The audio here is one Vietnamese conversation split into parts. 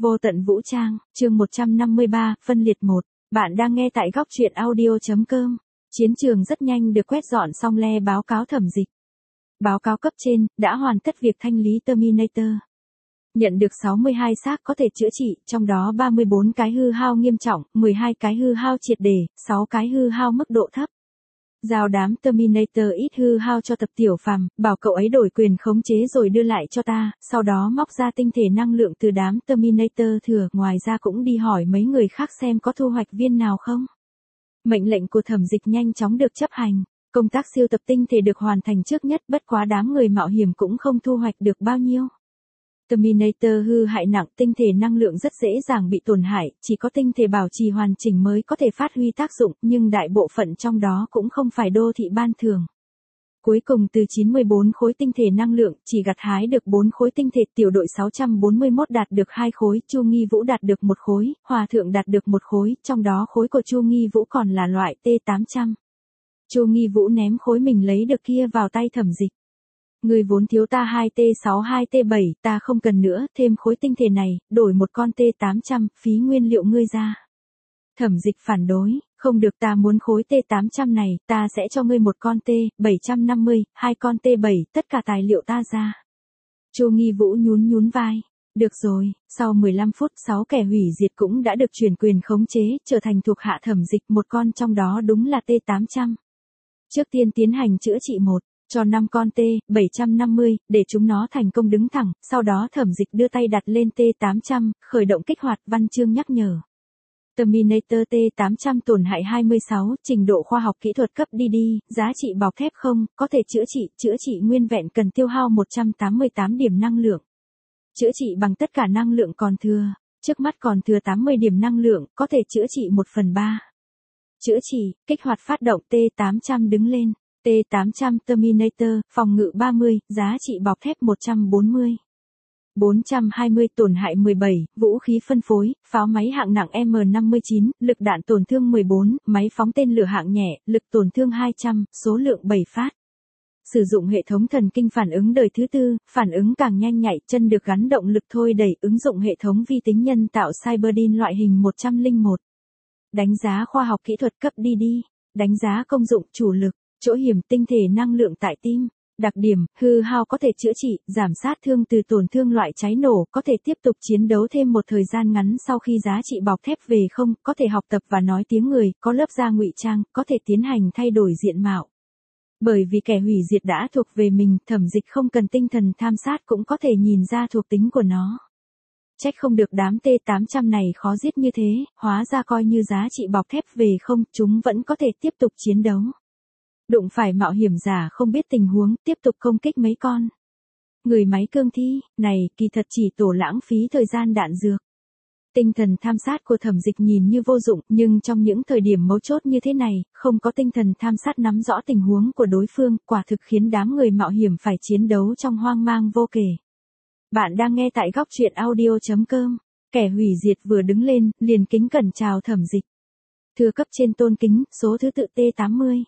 Vô tận vũ trang, chương 153, phân liệt 1. Bạn đang nghe tại góc truyện audio.com. Chiến trường rất nhanh được quét dọn xong le báo cáo thẩm dịch. Báo cáo cấp trên, đã hoàn tất việc thanh lý Terminator. Nhận được 62 xác có thể chữa trị, trong đó 34 cái hư hao nghiêm trọng, 12 cái hư hao triệt để, 6 cái hư hao mức độ thấp. Giao đám Terminator ít hư hao cho Tập Tiểu Phàm, bảo cậu ấy đổi quyền khống chế rồi đưa lại cho ta, sau đó móc ra tinh thể năng lượng từ đám Terminator thừa, ngoài ra cũng đi hỏi mấy người khác xem có thu hoạch viên nào không. Mệnh lệnh của thẩm dịch nhanh chóng được chấp hành, công tác siêu tập tinh thể được hoàn thành trước nhất, bất quá đám người mạo hiểm cũng không thu hoạch được bao nhiêu. Terminator hư hại nặng, tinh thể năng lượng rất dễ dàng bị tổn hại, chỉ có tinh thể bảo trì hoàn chỉnh mới có thể phát huy tác dụng, nhưng đại bộ phận trong đó cũng không phải đô thị ban thường. Cuối cùng từ 94 khối tinh thể năng lượng, chỉ gặt hái được 4 khối tinh thể, tiểu đội 641 đạt được 2 khối, Chu Nghi Vũ đạt được 1 khối, Hòa Thượng đạt được 1 khối, trong đó khối của Chu Nghi Vũ còn là loại T800. Chu Nghi Vũ ném khối mình lấy được kia vào tay thẩm dịch. Người vốn thiếu ta 2T6 2T7, ta không cần nữa, thêm khối tinh thể này, đổi một con T800, phí nguyên liệu ngươi ra. Thẩm dịch phản đối, không được, ta muốn khối T800 này, ta sẽ cho ngươi một con T750, 2 con T7, tất cả tài liệu ta ra. Chu Nghi Vũ nhún vai. Được rồi, sau 15 phút 6 kẻ hủy diệt cũng đã được chuyển quyền khống chế, trở thành thuộc hạ thẩm dịch, một con trong đó đúng là T800. Trước tiên tiến hành chữa trị cho 5 con T750, để chúng nó thành công đứng thẳng, sau đó thẩm dịch đưa tay đặt lên T800, khởi động kích hoạt, văn chương nhắc nhở. Terminator T800 tổn hại 26, trình độ khoa học kỹ thuật cấp DD, giá trị bọc thép không, có thể chữa trị nguyên vẹn cần tiêu hao 188 điểm năng lượng. Chữa trị bằng tất cả năng lượng còn thừa, trước mắt còn thừa 80 điểm năng lượng, có thể chữa trị 1/3. Chữa trị, kích hoạt phát động T800 đứng lên. T800 Terminator, phòng ngự 30, giá trị bọc thép 140. 420 tổn hại 17, vũ khí phân phối, pháo máy hạng nặng M59, lực đạn tổn thương 14, máy phóng tên lửa hạng nhẹ, lực tổn thương 200, số lượng 7 phát. Sử dụng hệ thống thần kinh phản ứng đời thứ tư, phản ứng càng nhanh nhạy, chân được gắn động lực thôi đẩy, ứng dụng hệ thống vi tính nhân tạo Cyberdin loại hình 101. Đánh giá khoa học kỹ thuật cấp DD, đánh giá công dụng, chủ lực, chỗ hiểm, tinh thể năng lượng tại tim. Đặc điểm, hư hao có thể chữa trị, giảm sát thương từ tổn thương loại cháy nổ, có thể tiếp tục chiến đấu thêm một thời gian ngắn sau khi giá trị bọc thép về không, có thể học tập và nói tiếng người, có lớp da ngụy trang, có thể tiến hành thay đổi diện mạo. Bởi vì kẻ hủy diệt đã thuộc về mình, thẩm dịch không cần tinh thần tham sát cũng có thể nhìn ra thuộc tính của nó. Trách không được đám T800 này khó giết như thế, hóa ra coi như giá trị bọc thép về không, chúng vẫn có thể tiếp tục chiến đấu. Đụng phải mạo hiểm giả không biết tình huống, tiếp tục công kích mấy con. Người máy cương thi, này, kỳ thật chỉ tổ lãng phí thời gian đạn dược. Tinh thần tham sát của thẩm dịch nhìn như vô dụng, nhưng trong những thời điểm mấu chốt như thế này, không có tinh thần tham sát nắm rõ tình huống của đối phương, quả thực khiến đám người mạo hiểm phải chiến đấu trong hoang mang vô kể. Bạn đang nghe tại góc truyện audio.com. Kẻ hủy diệt vừa đứng lên, liền kính cẩn chào thẩm dịch. Thưa cấp trên tôn kính, số thứ tự T80.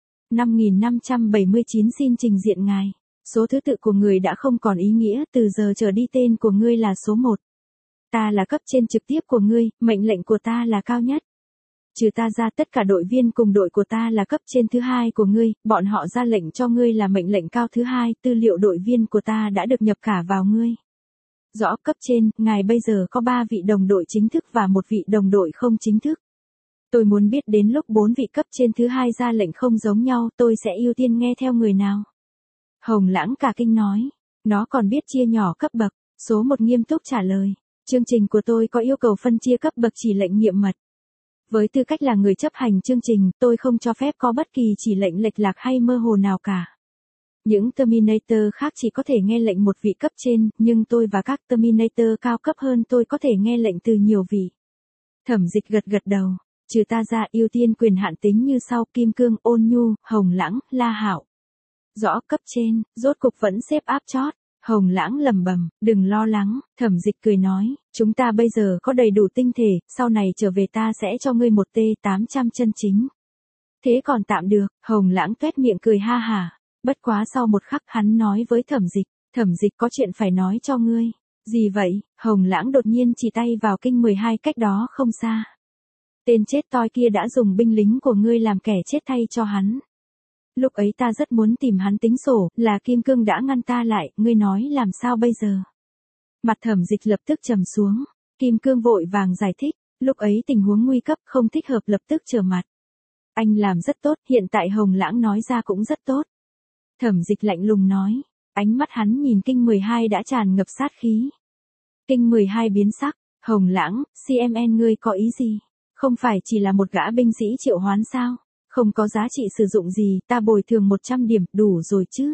5579 xin trình diện ngài. Số thứ tự của người đã không còn ý nghĩa, từ giờ trở đi tên của ngươi là số 1. Ta là cấp trên trực tiếp của ngươi, mệnh lệnh của ta là cao nhất. Trừ ta ra tất cả đội viên cùng đội của ta là cấp trên thứ hai của ngươi, bọn họ ra lệnh cho ngươi là mệnh lệnh cao thứ hai, tư liệu đội viên của ta đã được nhập cả vào ngươi. Rõ cấp trên, ngài bây giờ có 3 vị đồng đội chính thức và 1 vị đồng đội không chính thức. Tôi muốn biết đến lúc 4 vị cấp trên thứ hai ra lệnh không giống nhau, tôi sẽ ưu tiên nghe theo người nào. Hồng Lãng cả kinh nói, nó còn biết chia nhỏ cấp bậc. Số 1 nghiêm túc trả lời, chương trình của tôi có yêu cầu phân chia cấp bậc chỉ lệnh nghiệm mật. Với tư cách là người chấp hành chương trình, tôi không cho phép có bất kỳ chỉ lệnh lệch lạc hay mơ hồ nào cả. Những Terminator khác chỉ có thể nghe lệnh một vị cấp trên, nhưng tôi và các Terminator cao cấp hơn tôi có thể nghe lệnh từ nhiều vị. Thẩm dịch gật đầu. Trừ ta ra, ưu tiên quyền hạn tính như sau: Kim Cương, Ôn Nhu, Hồng Lãng, La Hạo. Rõ cấp trên, rốt cục vẫn xếp áp chót. Hồng Lãng lẩm bẩm, đừng lo lắng, thẩm dịch cười nói, chúng ta bây giờ có đầy đủ tinh thể, sau này trở về ta sẽ cho ngươi một T800 chân chính. Thế còn tạm được, Hồng Lãng tuét miệng cười ha hả. Bất quá sau một khắc hắn nói với thẩm dịch có chuyện phải nói cho ngươi. Gì vậy? Hồng Lãng đột nhiên chỉ tay vào kinh 12 cách đó không xa. Tên chết toi kia đã dùng binh lính của ngươi làm kẻ chết thay cho hắn. Lúc ấy ta rất muốn tìm hắn tính sổ, là Kim Cương đã ngăn ta lại, ngươi nói làm sao bây giờ? Mặt Thẩm Dịch lập tức trầm xuống, Kim Cương vội vàng giải thích, lúc ấy tình huống nguy cấp không thích hợp lập tức trở mặt. Anh làm rất tốt, hiện tại Hồng Lãng nói ra cũng rất tốt. Thẩm Dịch lạnh lùng nói, ánh mắt hắn nhìn kinh 12 đã tràn ngập sát khí. Kinh 12 biến sắc, Hồng Lãng, CMN ngươi có ý gì? Không phải chỉ là một gã binh sĩ triệu hoán sao? Không có giá trị sử dụng gì, ta bồi thường 100 điểm, đủ rồi chứ.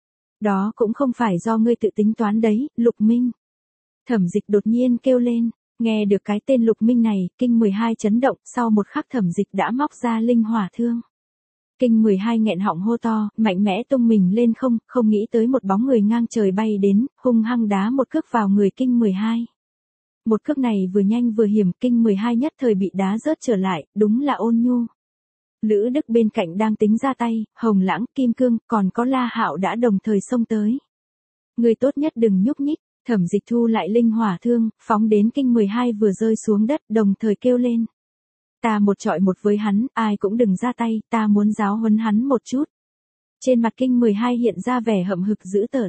Đó cũng không phải do ngươi tự tính toán đấy, Lục Minh. Thẩm Dịch đột nhiên kêu lên, nghe được cái tên Lục Minh này, kinh 12 chấn động, sau một khắc Thẩm Dịch đã móc ra linh hỏa thương. Kinh 12 nghẹn họng hô to, mạnh mẽ tung mình lên không nghĩ tới một bóng người ngang trời bay đến, hung hăng đá một cước vào người kinh 12. Một cước này vừa nhanh vừa hiểm, kinh 12 nhất thời bị đá rớt trở lại, đúng là Ôn Nhu. Lữ Đức bên cạnh đang tính ra tay, Hồng Lãng, Kim Cương, còn có La Hạo đã đồng thời xông tới. Người tốt nhất đừng nhúc nhích, Thẩm Dịch thu lại linh hỏa thương, phóng đến kinh 12 vừa rơi xuống đất, đồng thời kêu lên. Ta một trọi một với hắn, ai cũng đừng ra tay, ta muốn giáo huấn hắn một chút. Trên mặt kinh 12 hiện ra vẻ hậm hực dữ tợn.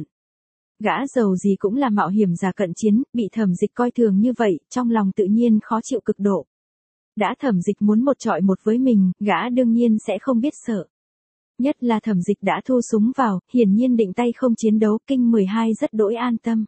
Gã giàu gì cũng là mạo hiểm giả cận chiến, bị Thẩm Dịch coi thường như vậy, trong lòng tự nhiên khó chịu cực độ. Đã Thẩm Dịch muốn một trọi một với mình, gã đương nhiên sẽ không biết sợ. Nhất là Thẩm Dịch đã thu súng vào, hiển nhiên định tay không chiến đấu, kinh 12 rất đỗi an tâm.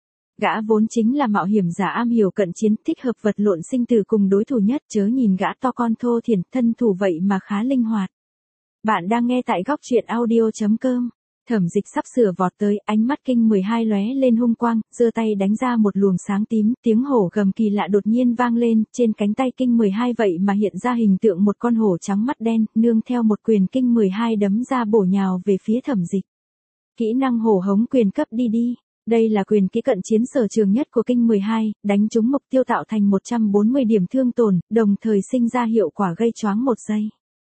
Gã vốn chính là mạo hiểm giả am hiểu cận chiến, thích hợp vật lộn sinh tử cùng đối thủ nhất, chớ nhìn gã to con thô thiển, thân thủ vậy mà khá linh hoạt. Bạn đang nghe tại góc truyện audio.com. Thẩm Dịch sắp sửa vọt tới, ánh mắt kinh 12 lóe lên hung quang, giơ tay đánh ra một luồng sáng tím, tiếng hổ gầm kỳ lạ đột nhiên vang lên, trên cánh tay kinh 12 vậy mà hiện ra hình tượng một con hổ trắng mắt đen, nương theo một quyền kinh 12 đấm ra bổ nhào về phía Thẩm Dịch. Kỹ năng hổ hống quyền cấp đi. Đây là quyền kỹ cận chiến sở trường nhất của kinh 12, đánh trúng mục tiêu tạo thành 140 điểm thương tổn, đồng thời sinh ra hiệu quả gây choáng một giây.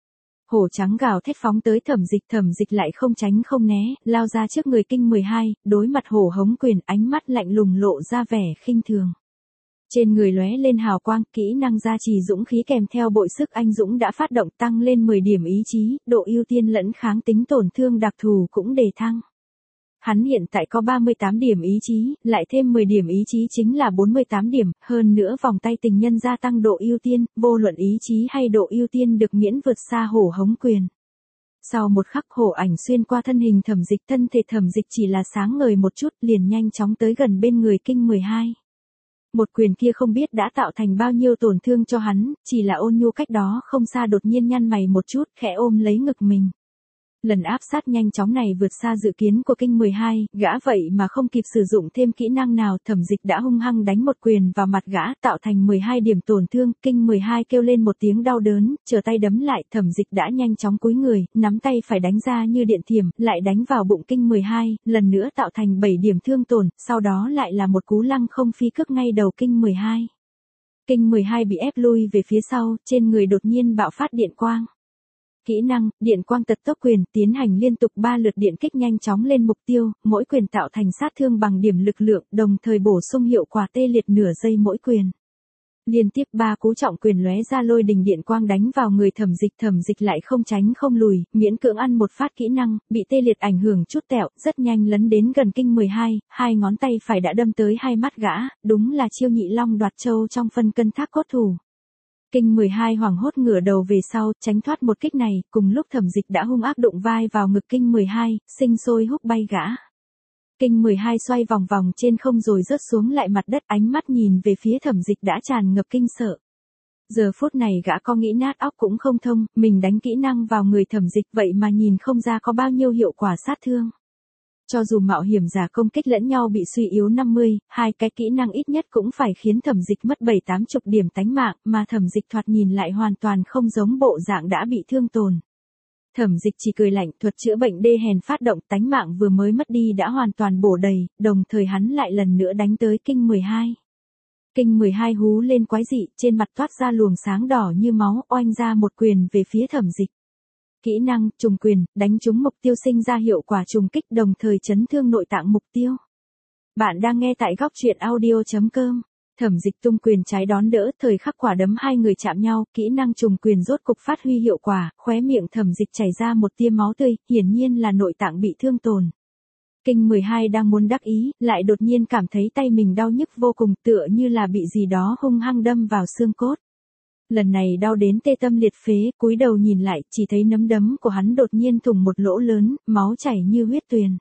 Hổ trắng gào thét phóng tới Thẩm Dịch lại không tránh không né, lao ra trước người kinh 12, đối mặt hổ hống quyền, ánh mắt lạnh lùng lộ ra vẻ khinh thường. Trên người lóe lên hào quang, kỹ năng gia trì dũng khí kèm theo bội sức anh dũng đã phát động, tăng lên 10 điểm ý chí, độ ưu tiên lẫn kháng tính tổn thương đặc thù cũng đề thăng. Hắn hiện tại có 38 điểm ý chí, lại thêm 10 điểm ý chí chính là 48 điểm, hơn nữa vòng tay tình nhân gia tăng độ ưu tiên, vô luận ý chí hay độ ưu tiên được miễn vượt xa hổ hống quyền. Sau một khắc hổ ảnh xuyên qua thân hình Thẩm Dịch, thân thể Thẩm Dịch chỉ là sáng ngời một chút, liền nhanh chóng tới gần bên người kinh 12. Một quyền kia không biết đã tạo thành bao nhiêu tổn thương cho hắn, chỉ là Ôn Nhu cách đó không xa đột nhiên nhăn mày một chút, khẽ ôm lấy ngực mình. Lần áp sát nhanh chóng này vượt xa dự kiến của kinh 12, gã vậy mà không kịp sử dụng thêm kỹ năng nào, Thẩm Dịch đã hung hăng đánh một quyền vào mặt gã, tạo thành 12 điểm tổn thương, kinh 12 kêu lên một tiếng đau đớn, trở tay đấm lại, Thẩm Dịch đã nhanh chóng cúi người, nắm tay phải đánh ra như điện thiểm, lại đánh vào bụng kinh 12, lần nữa tạo thành 7 điểm thương tổn, sau đó lại là một cú lăng không phi cước ngay đầu kinh 12. Kinh 12 bị ép lui về phía sau, trên người đột nhiên bạo phát điện quang. Kỹ năng, điện quang tật tốc quyền, tiến hành liên tục 3 lượt điện kích nhanh chóng lên mục tiêu, mỗi quyền tạo thành sát thương bằng điểm lực lượng, đồng thời bổ sung hiệu quả tê liệt nửa giây mỗi quyền. Liên tiếp 3 cú trọng quyền lóe ra lôi đình điện quang đánh vào người Thẩm Dịch lại không tránh không lùi, miễn cưỡng ăn một phát kỹ năng, bị tê liệt ảnh hưởng chút tẹo, rất nhanh lấn đến gần kinh 12, hai ngón tay phải đã đâm tới hai mắt gã, đúng là chiêu nhị long đoạt châu trong phân cân thác cốt thủ. Kinh 12 hoảng hốt ngửa đầu về sau, tránh thoát một kích này, cùng lúc Thẩm Dịch đã hung ác đụng vai vào ngực kinh 12, sinh sôi húc bay gã. Kinh 12 xoay vòng vòng trên không rồi rớt xuống lại mặt đất, ánh mắt nhìn về phía Thẩm Dịch đã tràn ngập kinh sợ. Giờ phút này gã có nghĩ nát óc cũng không thông, mình đánh kỹ năng vào người Thẩm Dịch vậy mà nhìn không ra có bao nhiêu hiệu quả sát thương. Cho dù mạo hiểm giả công kích lẫn nhau bị suy yếu 50, hai cái kỹ năng ít nhất cũng phải khiến Thẩm Dịch mất 7-80 điểm tánh mạng, mà Thẩm Dịch thoạt nhìn lại hoàn toàn không giống bộ dạng đã bị thương tổn. Thẩm Dịch chỉ cười lạnh, thuật chữa bệnh đê hèn phát động, tánh mạng vừa mới mất đi đã hoàn toàn bổ đầy, đồng thời hắn lại lần nữa đánh tới kinh 12. Kinh 12 hú lên quái dị, trên mặt toát ra luồng sáng đỏ như máu, oanh ra một quyền về phía Thẩm Dịch. Kỹ năng, trùng quyền, đánh trúng mục tiêu sinh ra hiệu quả trùng kích đồng thời chấn thương nội tạng mục tiêu. Bạn đang nghe tại góc truyện audio.com. Thẩm Dịch tung quyền trái đón đỡ, thời khắc quả đấm hai người chạm nhau, kỹ năng trùng quyền rốt cục phát huy hiệu quả, khóe miệng Thẩm Dịch chảy ra một tia máu tươi, hiển nhiên là nội tạng bị thương tổn. Kinh 12 đang muốn đắc ý, lại đột nhiên cảm thấy tay mình đau nhức vô cùng, tựa như là bị gì đó hung hăng đâm vào xương cốt. Lần này đau đến tê tâm liệt phế, cúi đầu nhìn lại, chỉ thấy nắm đấm của hắn đột nhiên thủng một lỗ lớn, máu chảy như huyết tuyền.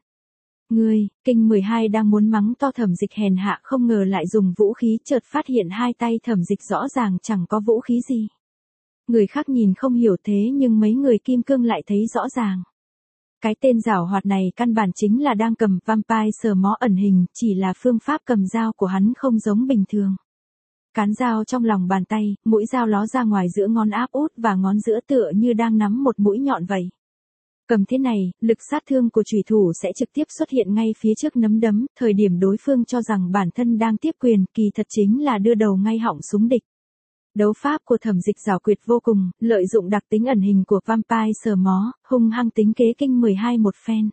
Kinh 12 đang muốn mắng to Thẩm Dịch hèn hạ, không ngờ lại dùng vũ khí, chợt phát hiện hai tay Thẩm Dịch rõ ràng chẳng có vũ khí gì. Người khác nhìn không hiểu thế nhưng mấy người kim cương lại thấy rõ ràng. Cái tên giảo hoạt này căn bản chính là đang cầm vampire sờ mó ẩn hình, chỉ là phương pháp cầm dao của hắn không giống bình thường. Cán dao trong lòng bàn tay, mũi dao ló ra ngoài giữa ngón áp út và ngón giữa tựa như đang nắm một mũi nhọn vậy. Cầm thế này, lực sát thương của chủy thủ sẽ trực tiếp xuất hiện ngay phía trước nắm đấm, thời điểm đối phương cho rằng bản thân đang tiếp quyền, kỳ thật chính là đưa đầu ngay họng súng địch. Đấu pháp của Thẩm Dịch giảo quyệt vô cùng, lợi dụng đặc tính ẩn hình của vampire sờ mó, hung hăng tính kế Kinh 12 một phen.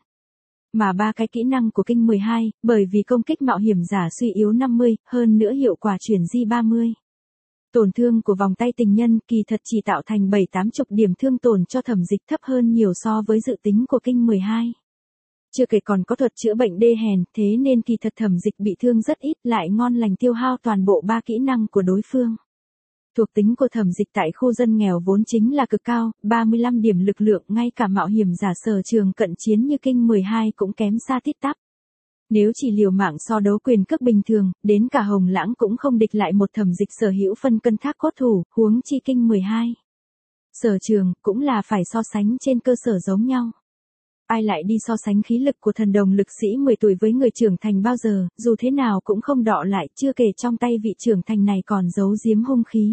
Mà ba cái kỹ năng của Kinh 12, bởi vì công kích mạo hiểm giả suy yếu 50, hơn nữa hiệu quả chuyển di 30. Tổn thương của vòng tay tình nhân kỳ thật chỉ tạo thành 7-80 điểm thương tổn cho Thẩm Dịch, thấp hơn nhiều so với dự tính của Kinh 12. Chưa kể còn có thuật chữa bệnh đê hèn, thế nên kỳ thật Thẩm Dịch bị thương rất ít, lại ngon lành tiêu hao toàn bộ ba kỹ năng của đối phương. Thuộc tính của Thẩm Dịch tại khu dân nghèo vốn chính là cực cao, 35 điểm lực lượng, ngay cả mạo hiểm giả sở trường cận chiến như Kinh 12 cũng kém xa tít tắp. Nếu chỉ liều mạng so đấu quyền cước bình thường, đến cả Hồng Lãng cũng không địch lại một Thẩm Dịch sở hữu phân cân thác cốt thủ, huống chi Kinh 12. Sở trường, cũng là phải so sánh trên cơ sở giống nhau. Ai lại đi so sánh khí lực của thần đồng lực sĩ 10 tuổi với người trưởng thành bao giờ, dù thế nào cũng không đọ lại, chưa kể trong tay vị trưởng thành này còn giấu giếm hung khí.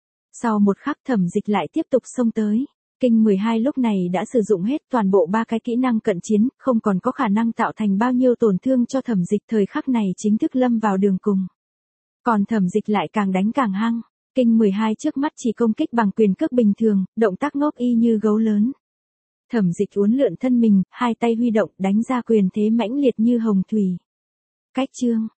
Sau một khắc Thẩm Dịch lại tiếp tục xông tới. Kinh 12 lúc này đã sử dụng hết toàn bộ ba cái kỹ năng cận chiến, không còn có khả năng tạo thành bao nhiêu tổn thương cho Thẩm Dịch, thời khắc này chính thức lâm vào đường cùng. Còn Thẩm Dịch lại càng đánh càng hăng. Kinh 12 trước mắt chỉ công kích bằng quyền cước bình thường, động tác ngốc y như gấu lớn. Thẩm Dịch uốn lượn thân mình, hai tay huy động đánh ra quyền thế mãnh liệt như hồng thủy. Cách chương